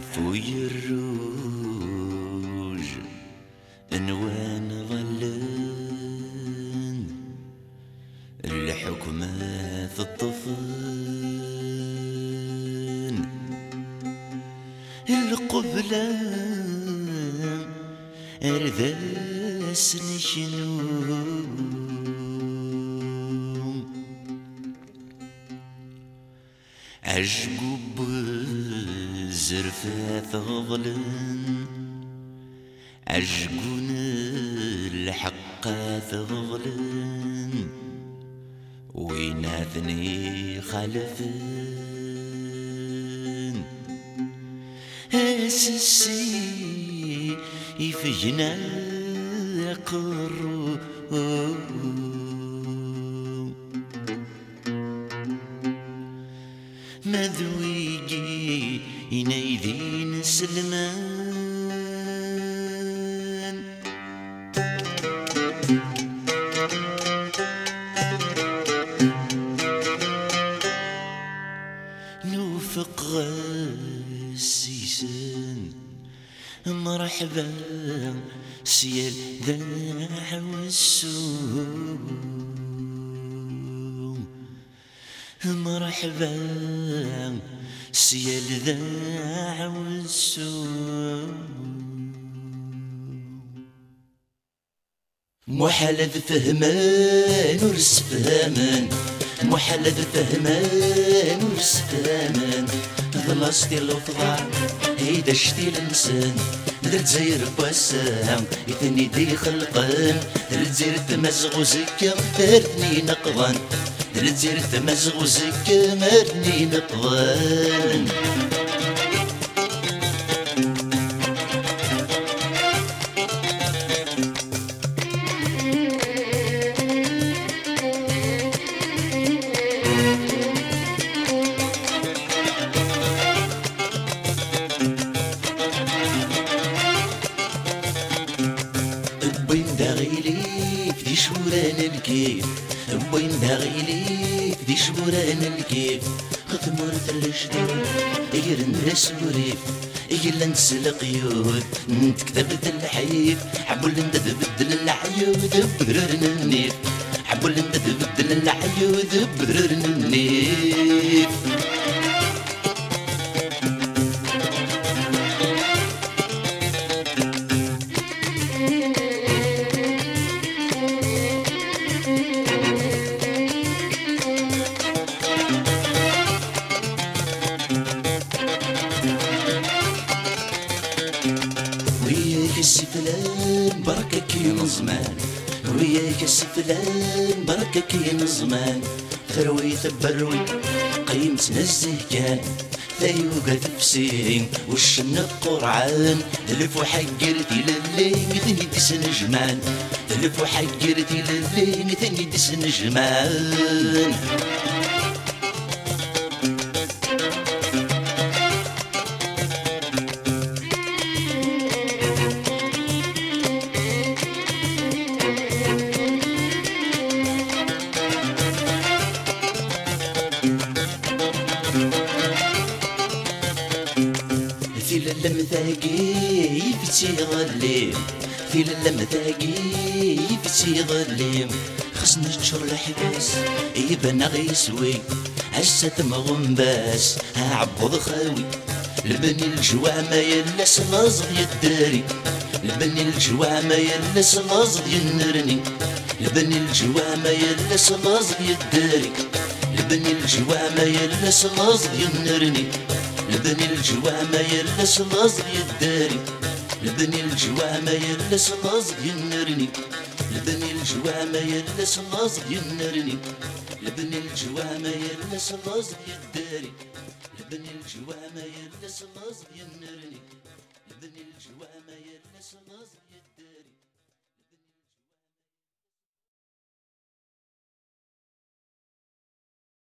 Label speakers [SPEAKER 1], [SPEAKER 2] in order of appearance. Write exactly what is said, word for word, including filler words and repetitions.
[SPEAKER 1] عفوي الروج انوان ظلن الحكمات الطفن القبلة أرذاس نشنو عجقب الزرفات غضلن عجقون الحقات غضلن ويناثني خلفن اسسي يفجنا قرو مذويجي ينايذين سلمان نوفق غسيسان مرحبا سيال ذا والسوم مرحبا سيال ذا والسوم محال فهمان ورس فهمان محال فهمان ورس فهمان ظلاستي الوطغى هيدا شتي الانسان درت زير بواسا يثني دي خلقان درت زير تمزغ وزكا مرني نقضان درت زير تمزغ وزكا مرني نقضان بوين داغيلي في شوران الكيف بوين داغيلي في شوران الكيف خثمور الجديد يقرن راس وريف يقل نسل قيود نتكتبت الحيف حبوا لنا تبدل العيود بدررنا النيف حبوا لنا تبدل العيود بدررنا النيف وياك السفلان بركك ينظمان وياك السفلان بركك ينظمان ثروي ثبروي قيمتنا الزهكان ثيوقة تفسين وشن القرعان تلف وحقرتي للين ثني دسن جمان تلف وحقرتي للين ثني دسن جمان في اللمثاقي يفتي ظليم في اللمثاقي يفتي ظليم خصنا تشر الحباس يبنى غيسوي هسه مغنباس عبوض خاوي لبني الجوامة يلس لازغ يداري لبني الجوامة يلس لازغ ينرني لبني الجوامة يلس لازغ يداري لبني الجوامة يلس لازغ ينرني لبني الجوامة يلس لازغ يداري لبني الجوامة يلس لازغ ينرني لبني الجوامة يلس لازغ ينرني لبني الجوامة يلس لازغ يداري لبني الجوامة يلس لازغ ينرني لبني الجوامة يلس لازغ